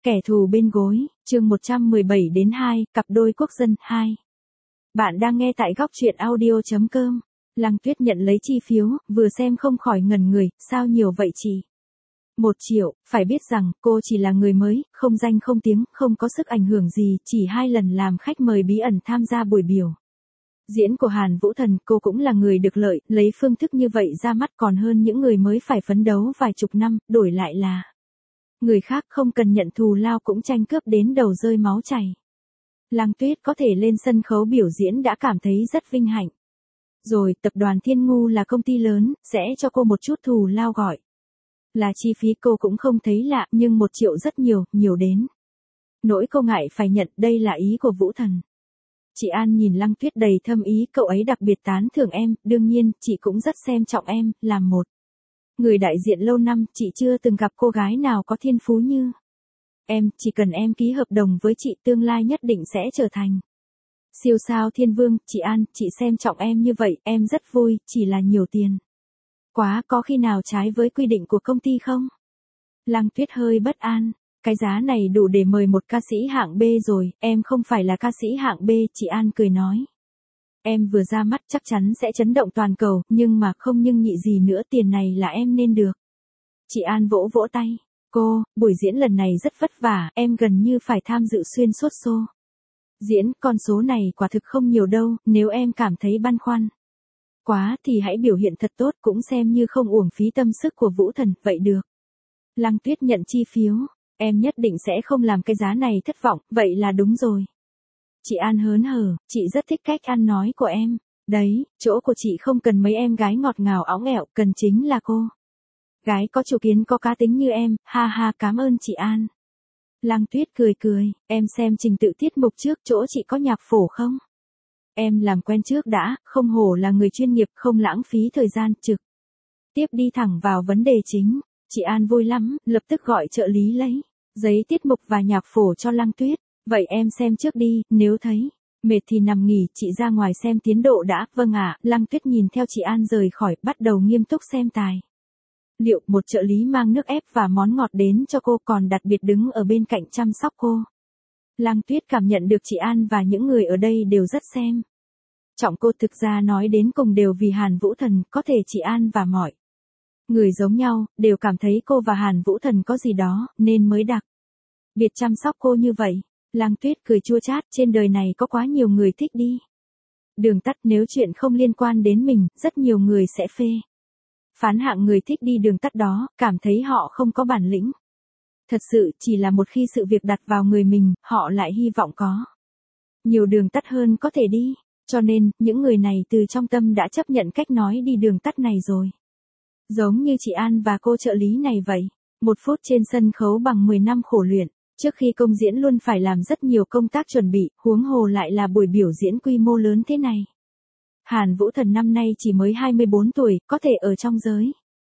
Kẻ thù bên gối, chương 117 đến 2, cặp đôi quốc dân 2. Bạn đang nghe tại góc truyện audio.com. Lăng Tuyết nhận lấy chi phiếu, vừa xem không khỏi ngẩn người, sao nhiều vậy chị? 1 triệu, phải biết rằng cô chỉ là người mới, không danh không tiếng, không có sức ảnh hưởng gì, chỉ 2 lần làm khách mời bí ẩn tham gia buổi biểu diễn của Hàn Vũ Thần, cô cũng là người được lợi, lấy phương thức như vậy ra mắt còn hơn những người mới phải phấn đấu vài chục năm, đổi lại là người khác không cần nhận thù lao cũng tranh cướp đến đầu rơi máu chảy. Lăng Tuyết có thể lên sân khấu biểu diễn đã cảm thấy rất vinh hạnh. Rồi, tập đoàn Thiên Ngu là công ty lớn, sẽ cho cô một chút thù lao gọi là chi phí, cô cũng không thấy lạ, nhưng 1 triệu rất nhiều, nhiều đến nỗi cô ngại phải nhận, đây là ý của Vũ Thần. Chị An nhìn Lăng Tuyết đầy thâm ý, cậu ấy đặc biệt tán thưởng em, đương nhiên, chị cũng rất xem trọng em, làm một người đại diện lâu năm, chị chưa từng gặp cô gái nào có thiên phú như em, chỉ cần em ký hợp đồng với chị tương lai nhất định sẽ trở thành siêu sao thiên vương. Chị An, chị xem trọng em như vậy, em rất vui, chỉ là nhiều tiền quá, có khi nào trái với quy định của công ty không? Lăng Tuyết hơi bất an, cái giá này đủ để mời một ca sĩ hạng B rồi, em không phải là ca sĩ hạng B, chị An cười nói. Em vừa ra mắt chắc chắn sẽ chấn động toàn cầu, nhưng mà không nhưng nhị gì nữa, tiền này là em nên được. Chị An vỗ vỗ tay. Cô, buổi diễn lần này rất vất vả, em gần như phải tham dự xuyên suốt show diễn, con số này quả thực không nhiều đâu, nếu em cảm thấy băn khoăn quá thì hãy biểu hiện thật tốt, cũng xem như không uổng phí tâm sức của Vũ Thần, vậy được. Lăng Tuyết nhận chi phiếu, em nhất định sẽ không làm cái giá này thất vọng, vậy là đúng rồi. Chị An hớn hở, chị rất thích cách ăn nói của em. Đấy, chỗ của chị không cần mấy em gái ngọt ngào óng ẹo, cần chính là cô gái có chủ kiến có cá tính như em, ha ha, cảm ơn chị An. Lăng Tuyết cười cười, em xem trình tự tiết mục trước, chỗ chị có nhạc phổ không? Em làm quen trước đã, không hổ là người chuyên nghiệp, không lãng phí thời gian, trực tiếp đi thẳng vào vấn đề chính. Chị An vui lắm, lập tức gọi trợ lý lấy giấy tiết mục và nhạc phổ cho Lăng Tuyết. Vậy em xem trước đi, nếu thấy mệt thì nằm nghỉ, chị ra ngoài xem tiến độ đã. Vâng ạ. Lăng Tuyết nhìn theo chị An rời khỏi, bắt đầu nghiêm túc xem tài liệu. Một trợ lý mang nước ép và món ngọt đến cho cô, còn đặc biệt đứng ở bên cạnh chăm sóc cô. Lăng Tuyết cảm nhận được chị An và những người ở đây đều rất xem trọng cô, thực ra nói đến cùng đều vì Hàn Vũ Thần, có thể chị An và mọi người giống nhau, đều cảm thấy cô và Hàn Vũ Thần có gì đó, nên mới đặc biệt chăm sóc cô như vậy. Lăng Tuyết cười chua chát, trên đời này có quá nhiều người thích đi đường tắt, nếu chuyện không liên quan đến mình, rất nhiều người sẽ phê phán hạng người thích đi đường tắt đó, cảm thấy họ không có bản lĩnh. Thật sự, chỉ là một khi sự việc đặt vào người mình, họ lại hy vọng có nhiều đường tắt hơn có thể đi. Cho nên, những người này từ trong tâm đã chấp nhận cách nói đi đường tắt này rồi. Giống như chị An và cô trợ lý này vậy. 1 phút trên sân khấu bằng 10 năm khổ luyện. Trước khi công diễn luôn phải làm rất nhiều công tác chuẩn bị, huống hồ lại là buổi biểu diễn quy mô lớn thế này. Hàn Vũ Thần năm nay chỉ mới 24 tuổi, có thể ở trong giới.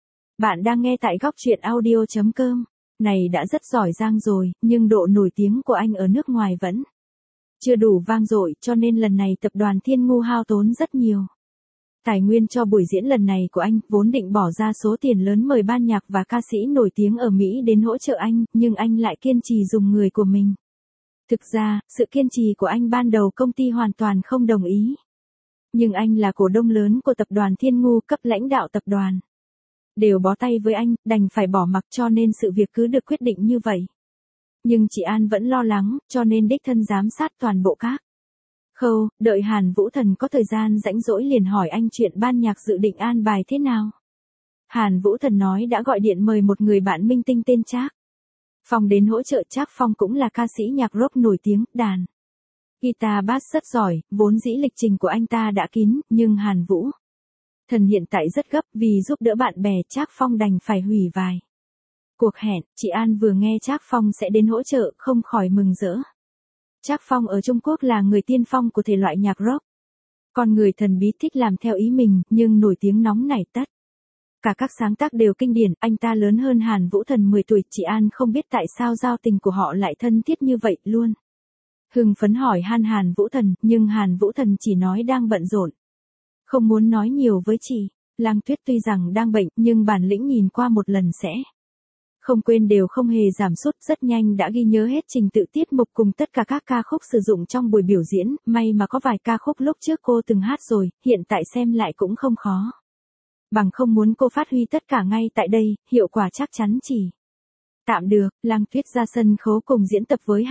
Bạn đang nghe tại góc truyện audio.com. Này đã rất giỏi giang rồi, nhưng độ nổi tiếng của anh ở nước ngoài vẫn chưa đủ vang dội, cho nên lần này tập đoàn Thiên Ngu hao tốn rất nhiều tài nguyên cho buổi diễn lần này của anh, vốn định bỏ ra số tiền lớn mời ban nhạc và ca sĩ nổi tiếng ở Mỹ đến hỗ trợ anh, nhưng anh lại kiên trì dùng người của mình. Thực ra, sự kiên trì của anh ban đầu công ty hoàn toàn không đồng ý. Nhưng anh là cổ đông lớn của tập đoàn Thiên Ngu, cấp lãnh đạo tập đoàn đều bó tay với anh, đành phải bỏ mặc, cho nên sự việc cứ được quyết định như vậy. Nhưng chị An vẫn lo lắng, cho nên đích thân giám sát toàn bộ các khâu, đợi Hàn Vũ Thần có thời gian rảnh rỗi liền hỏi anh chuyện ban nhạc dự định an bài thế nào. Hàn Vũ Thần nói đã gọi điện mời một người bạn minh tinh tên Trác Phong đến hỗ trợ. Trác Phong cũng là ca sĩ nhạc rock nổi tiếng, đàn guitar bass rất giỏi, vốn dĩ lịch trình của anh ta đã kín, nhưng Hàn Vũ Thần hiện tại rất gấp, vì giúp đỡ bạn bè, Trác Phong đành phải hủy vài cuộc hẹn. Chị An vừa nghe Trác Phong sẽ đến hỗ trợ, không khỏi mừng rỡ. Trác Phong ở Trung Quốc là người tiên phong của thể loại nhạc rock. Con người thần bí, thích làm theo ý mình, nhưng nổi tiếng nóng nảy tất cả các sáng tác đều kinh điển. Anh ta lớn hơn Hàn Vũ Thần 10 tuổi, chị An không biết tại sao giao tình của họ lại thân thiết như vậy luôn. Hưng phấn hỏi Hàn Vũ Thần, nhưng Hàn Vũ Thần chỉ nói đang bận rộn, không muốn nói nhiều với chị. Lăng Tuyết tuy rằng đang bệnh, nhưng bản lĩnh nhìn qua một lần sẽ Không quên đều không hề giảm sút, rất nhanh đã ghi nhớ hết trình tự tiết mục cùng tất cả các ca khúc sử dụng trong buổi biểu diễn, may mà có vài ca khúc lúc trước cô từng hát rồi, hiện tại xem lại cũng không khó. Bằng không muốn cô phát huy tất cả ngay tại đây, hiệu quả chắc chắn chỉ tạm được. Lăng Tuyết ra sân khấu cùng diễn tập với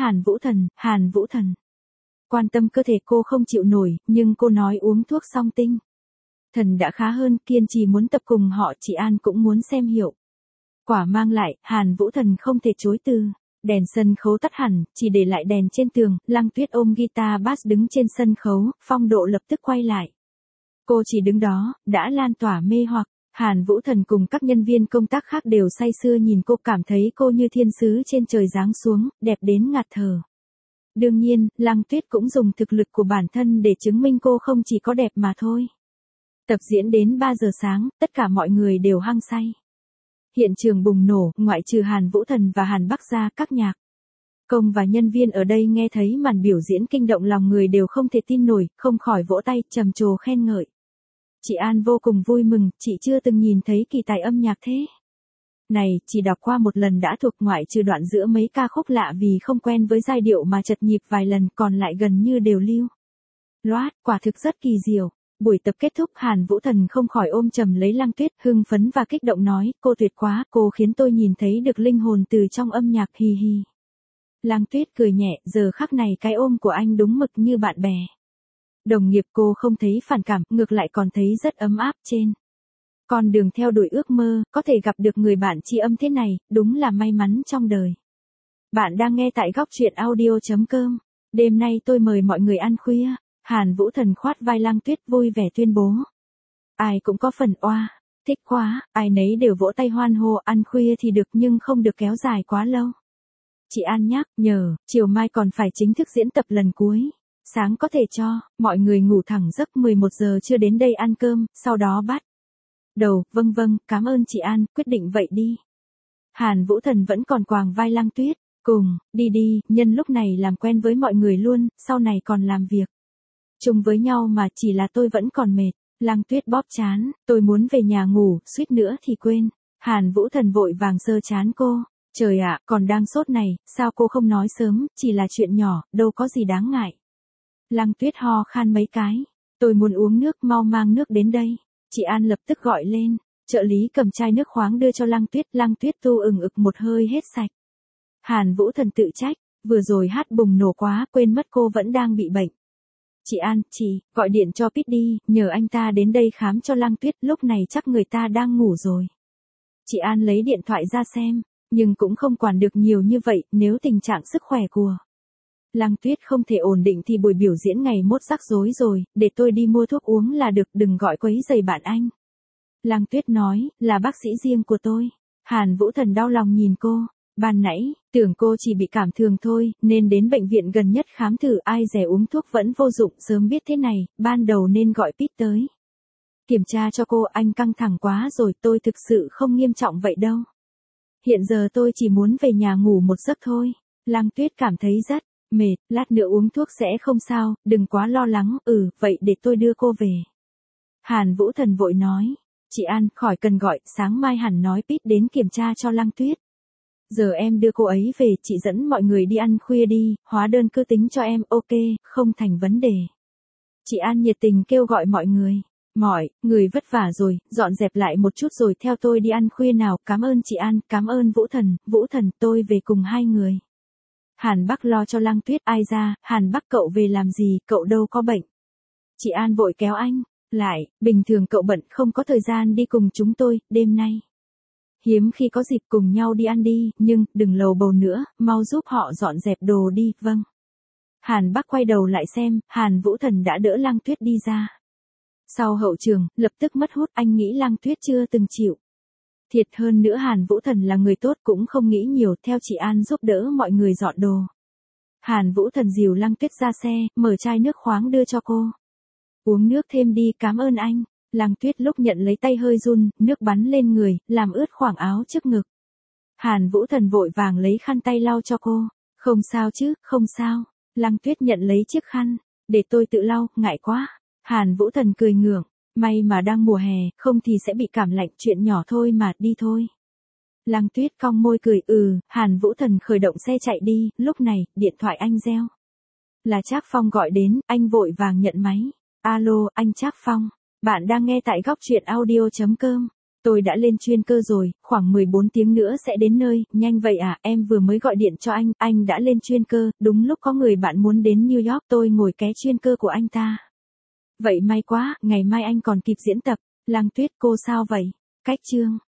Hàn Vũ Thần. Quan tâm cơ thể cô không chịu nổi, nhưng cô nói uống thuốc xong tinh thần đã khá hơn, kiên trì muốn tập cùng họ. Chị An cũng muốn xem hiệu quả mang lại, Hàn Vũ Thần không thể chối từ. Đèn sân khấu tắt hẳn, chỉ để lại đèn trên tường, Lăng Tuyết ôm guitar bass đứng trên sân khấu, phong độ lập tức quay lại. Cô chỉ đứng đó, đã lan tỏa mê hoặc. Hàn Vũ Thần cùng các nhân viên công tác khác đều say sưa nhìn cô, cảm thấy cô như thiên sứ trên trời giáng xuống, đẹp đến ngạt thở. Đương nhiên, Lăng Tuyết cũng dùng thực lực của bản thân để chứng minh cô không chỉ có đẹp mà thôi. Tập diễn đến 3 giờ sáng, tất cả mọi người đều hăng say. Hiện trường bùng nổ, ngoại trừ Hàn Vũ Thần và Hàn Bắc ra, các nhạc công và nhân viên ở đây nghe thấy màn biểu diễn kinh động lòng người đều không thể tin nổi, không khỏi vỗ tay, trầm trồ khen ngợi. Chị An vô cùng vui mừng, chị chưa từng nhìn thấy kỳ tài âm nhạc thế này, chỉ đọc qua một lần đã thuộc, ngoại trừ đoạn giữa mấy ca khúc lạ vì không quen với giai điệu mà chật nhịp vài lần, còn lại gần như đều lưu loát, quả thực rất kỳ diệu. Buổi tập kết thúc, Hàn Vũ Thần không khỏi ôm chầm lấy Lăng Tuyết, hưng phấn và kích động nói, cô tuyệt quá, cô khiến tôi nhìn thấy được linh hồn từ trong âm nhạc, hi hi. Lăng Tuyết cười nhẹ, giờ khắc này cái ôm của anh đúng mực như bạn bè. Đồng nghiệp. Cô không thấy phản cảm, ngược lại còn thấy rất ấm áp. Trên con đường theo đuổi ước mơ, có thể gặp được người bạn tri âm thế này, đúng là may mắn trong đời. Bạn đang nghe tại góc truyện audio.com. Đêm nay tôi mời mọi người ăn khuya. Hàn Vũ Thần khoát vai Lăng Tuyết vui vẻ tuyên bố. Ai cũng có phần oa, thích quá, ai nấy đều vỗ tay hoan hô. Ăn khuya thì được nhưng không được kéo dài quá lâu. Chị An nhắc nhở, chiều mai còn phải chính thức diễn tập lần cuối. Sáng có thể cho mọi người ngủ thẳng giấc, 11 giờ chưa đến đây ăn cơm, sau đó bắt đầu. Vâng, cảm ơn chị An, quyết định vậy đi. Hàn Vũ Thần vẫn còn quàng vai Lăng Tuyết, cùng đi, nhân lúc này làm quen với mọi người luôn, sau này còn làm việc chung với nhau mà, chỉ là tôi vẫn còn mệt. Lăng Tuyết bóp trán, tôi muốn về nhà ngủ, suýt nữa thì quên. Hàn Vũ Thần vội vàng sơ trán cô. Trời ạ, còn đang sốt này, sao cô không nói sớm, chỉ là chuyện nhỏ, đâu có gì đáng ngại. Lăng Tuyết ho khan mấy cái. Tôi muốn uống nước, mau mang nước đến đây. Chị An lập tức gọi lên. Trợ lý cầm chai nước khoáng đưa cho Lăng Tuyết tu ực một hơi hết sạch. Hàn Vũ Thần tự trách, vừa rồi hát bùng nổ quá, quên mất cô vẫn đang bị bệnh. Chị An, chị, gọi điện cho Pete đi, nhờ anh ta đến đây khám cho Lăng Tuyết, lúc này chắc người ta đang ngủ rồi. Chị An lấy điện thoại ra xem, nhưng cũng không quản được nhiều như vậy, nếu tình trạng sức khỏe của Lăng Tuyết không thể ổn định thì buổi biểu diễn ngày mốt rắc rối rồi, để tôi đi mua thuốc uống là được, đừng gọi quấy rầy bạn anh. Lăng Tuyết nói, là bác sĩ riêng của tôi. Hàn Vũ Thần đau lòng nhìn cô, ban nãy, tưởng cô chỉ bị cảm thường thôi, nên đến bệnh viện gần nhất khám thử, ai dè uống thuốc vẫn vô dụng, sớm biết thế này, ban đầu nên gọi Pete tới kiểm tra cho cô. Anh căng thẳng quá rồi, tôi thực sự không nghiêm trọng vậy đâu. Hiện giờ tôi chỉ muốn về nhà ngủ một giấc thôi. Lăng Tuyết cảm thấy rất mệt, lát nữa uống thuốc sẽ không sao, đừng quá lo lắng. Vậy để tôi đưa cô về. Hàn Vũ Thần vội nói, chị An, khỏi cần gọi, sáng mai hẳn nói Pete đến kiểm tra cho Lăng Tuyết. Giờ em đưa cô ấy về, chị dẫn mọi người đi ăn khuya đi, hóa đơn cứ tính cho em, ok, không thành vấn đề. Chị An nhiệt tình kêu gọi mọi người. Mọi người vất vả rồi, dọn dẹp lại một chút rồi theo tôi đi ăn khuya nào. Cảm ơn chị An, cảm ơn Vũ Thần, tôi về cùng hai người. Hàn Bắc lo cho Lăng Tuyết, ai ra, Hàn Bắc cậu về làm gì, cậu đâu có bệnh. Chị An vội kéo anh lại, bình thường cậu bận không có thời gian đi cùng chúng tôi, đêm nay hiếm khi có dịp cùng nhau đi ăn đi, nhưng đừng lầu bầu nữa, mau giúp họ dọn dẹp đồ đi. Vâng. Hàn Bắc quay đầu lại xem, Hàn Vũ Thần đã đỡ Lăng Tuyết đi ra. Sau hậu trường, lập tức mất hút, anh nghĩ Lăng Tuyết chưa từng chịu thiệt, hơn nữa Hàn Vũ Thần là người tốt cũng không nghĩ nhiều, theo chị An giúp đỡ mọi người dọn đồ. Hàn Vũ Thần dìu Lăng Tuyết ra xe, mở chai nước khoáng đưa cho cô. Uống nước thêm đi, cảm ơn anh. Lăng Tuyết lúc nhận lấy tay hơi run, nước bắn lên người, làm ướt khoảng áo trước ngực. Hàn Vũ Thần vội vàng lấy khăn tay lau cho cô. Không sao chứ, không sao. Lăng Tuyết nhận lấy chiếc khăn. Để tôi tự lau, ngại quá. Hàn Vũ Thần cười ngượng. May mà đang mùa hè, không thì sẽ bị cảm lạnh, chuyện nhỏ thôi mà, đi thôi. Lăng Tuyết cong môi cười, Hàn Vũ Thần khởi động xe chạy đi, lúc này, điện thoại anh reo. Là Trác Phong gọi đến, anh vội vàng nhận máy. Alo, anh Trác Phong. Bạn đang nghe tại góc truyện audio.com. Tôi đã lên chuyên cơ rồi, khoảng 14 tiếng nữa sẽ đến nơi, nhanh vậy à, em vừa mới gọi điện cho anh đã lên chuyên cơ, đúng lúc có người bạn muốn đến New York, tôi ngồi ké chuyên cơ của anh ta. Vậy may quá, ngày mai anh còn kịp diễn tập. Lăng Tuyết, cô sao vậy? Cách chương.